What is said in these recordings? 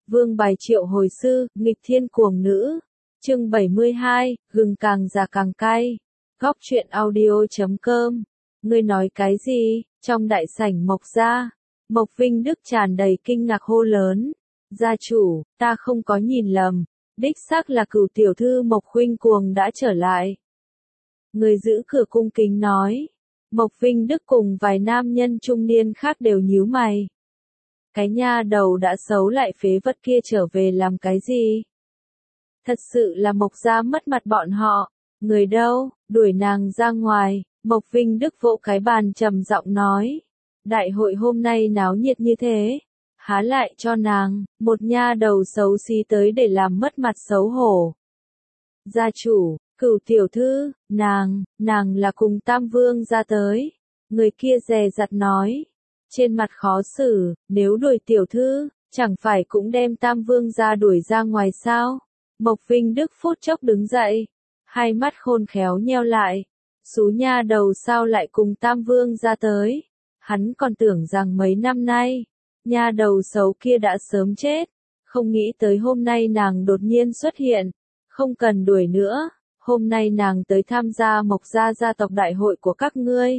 Vương bài triệu hồi sư, nghịch thiên cuồng nữ. Chương 72, gừng càng già càng cay. Góc truyện audio.com. Ngươi nói cái gì? Trong đại sảnh Mộc gia, Mộc Vinh Đức tràn đầy kinh ngạc hô lớn. Gia chủ, ta không có nhìn lầm. Đích xác là Cửu tiểu thư Mộc Khuynh Cuồng đã trở lại. Người giữ cửa cung kính nói. Mộc Vinh Đức cùng vài nam nhân trung niên khác đều nhíu mày. Cái nha đầu đã xấu lại phế vật kia trở về làm cái gì? Thật sự là Mộc gia mất mặt bọn họ. Người đâu, đuổi nàng ra ngoài. Mộc Vinh Đức vỗ cái bàn trầm giọng nói. Đại hội hôm nay náo nhiệt như thế. Há lại cho nàng, một nha đầu xấu xí tới để làm mất mặt xấu hổ. Gia chủ, Cửu tiểu thư, nàng là cùng Tam Vương ra tới. Người kia dè dặt nói. Trên mặt khó xử, nếu đuổi tiểu thư, chẳng phải cũng đem Tam Vương ra đuổi ra ngoài sao? Mộc Vinh Đức phút chốc đứng dậy, hai mắt khôn khéo nheo lại. Xú nha đầu sao lại cùng Tam Vương ra tới? Hắn còn tưởng rằng mấy năm nay, nha đầu xấu kia đã sớm chết. Không nghĩ tới hôm nay nàng đột nhiên xuất hiện. Không cần đuổi nữa, hôm nay nàng tới tham gia Mộc gia gia tộc đại hội của các ngươi.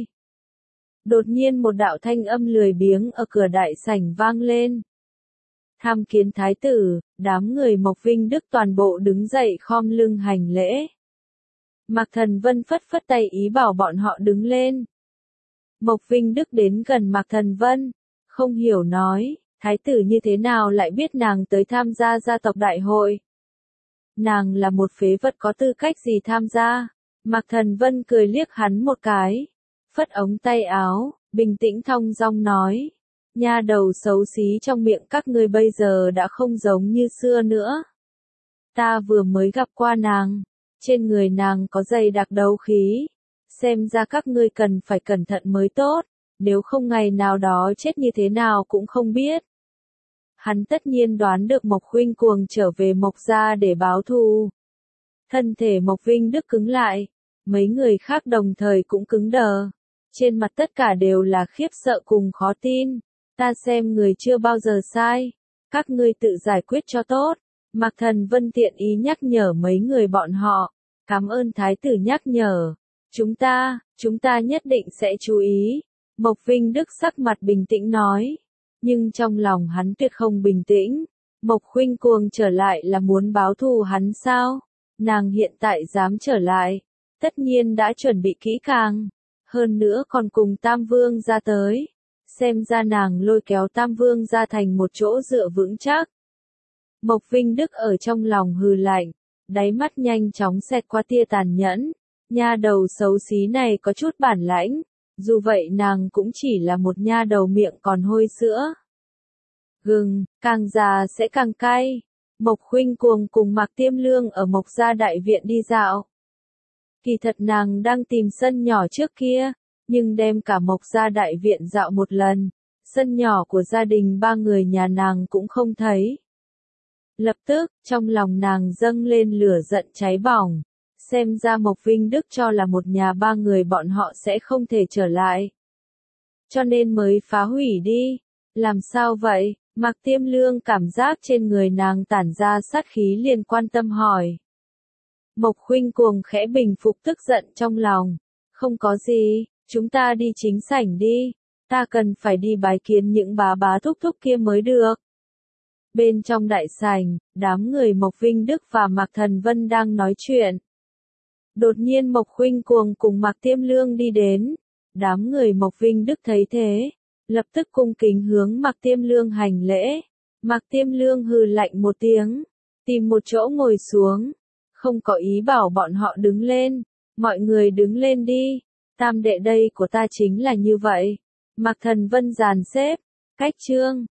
Đột nhiên một đạo thanh âm lười biếng ở cửa đại sảnh vang lên. Tham kiến thái tử, đám người Mộc Vinh Đức toàn bộ đứng dậy khom lưng hành lễ. Mạc Thần Vân phất phất tay ý bảo bọn họ đứng lên. Mộc Vinh Đức đến gần Mạc Thần Vân, không hiểu nói, thái tử như thế nào lại biết nàng tới tham gia gia tộc đại hội. Nàng là một phế vật có tư cách gì tham gia. Mạc Thần Vân cười liếc hắn một cái. Phất ống tay áo, bình tĩnh thong dong nói. Nha đầu xấu xí trong miệng các ngươi bây giờ đã không giống như xưa nữa. Ta vừa mới gặp qua nàng. Trên người nàng có dày đặc đấu khí. Xem ra các ngươi cần phải cẩn thận mới tốt. Nếu không ngày nào đó chết như thế nào cũng không biết. Hắn tất nhiên đoán được Mộc Khuynh Cuồng trở về Mộc gia để báo thù. Thân thể Mộc Vinh Đức cứng lại. Mấy người khác đồng thời cũng cứng đờ. Trên mặt tất cả đều là khiếp sợ cùng khó tin. Ta xem người chưa bao giờ sai. Các ngươi tự giải quyết cho tốt. Mạc Thần Vân tiện ý nhắc nhở mấy người bọn họ. Cảm ơn thái tử nhắc nhở. Chúng ta nhất định sẽ chú ý. Mộc Vinh Đức sắc mặt bình tĩnh nói. Nhưng trong lòng hắn tuyệt không bình tĩnh. Mộc Khuynh Cuồng trở lại là muốn báo thù hắn sao? Nàng hiện tại dám trở lại. Tất nhiên đã chuẩn bị kỹ càng. Hơn nữa còn cùng Tam Vương ra tới. Xem ra nàng lôi kéo Tam Vương ra thành một chỗ dựa vững chắc. Mộc Vinh Đức ở trong lòng hừ lạnh. Đáy mắt nhanh chóng xẹt qua tia tàn nhẫn. Nha đầu xấu xí này có chút bản lãnh. Dù vậy nàng cũng chỉ là một nha đầu miệng còn hôi sữa. Gừng, càng già sẽ càng cay. Mộc Khuynh Cuồng cùng Mạc Tiêm Lương ở Mộc gia đại viện đi dạo. Kỳ thật nàng đang tìm sân nhỏ trước kia, nhưng đem cả Mộc gia đại viện dạo một lần. Sân nhỏ của gia đình ba người nhà nàng cũng không thấy. Lập tức, trong lòng nàng dâng lên lửa giận cháy bỏng. Xem ra Mộc Vinh Đức cho là một nhà ba người bọn họ sẽ không thể trở lại. Cho nên mới phá hủy đi. Làm sao vậy? Mạc Tiêm Lương cảm giác trên người nàng tản ra sát khí liền quan tâm hỏi. Mộc Khuynh Cuồng khẽ bình phục tức giận trong lòng. Không có gì, chúng ta đi chính sảnh đi. Ta cần phải đi bái kiến những bá thúc thúc kia mới được. Bên trong đại sảnh, đám người Mộc Vinh Đức và Mạc Thần Vân đang nói chuyện. Đột nhiên Mộc Khuynh Cuồng cùng Mạc Tiêm Lương đi đến. Đám người Mộc Vinh Đức thấy thế, lập tức cung kính hướng Mạc Tiêm Lương hành lễ. Mạc Tiêm Lương hừ lạnh một tiếng, tìm một chỗ ngồi xuống. Không có ý bảo bọn họ đứng lên. Mọi người đứng lên đi. Tam đệ đây của ta chính là như vậy. Mạc Thần Vân dàn xếp. Cách chương.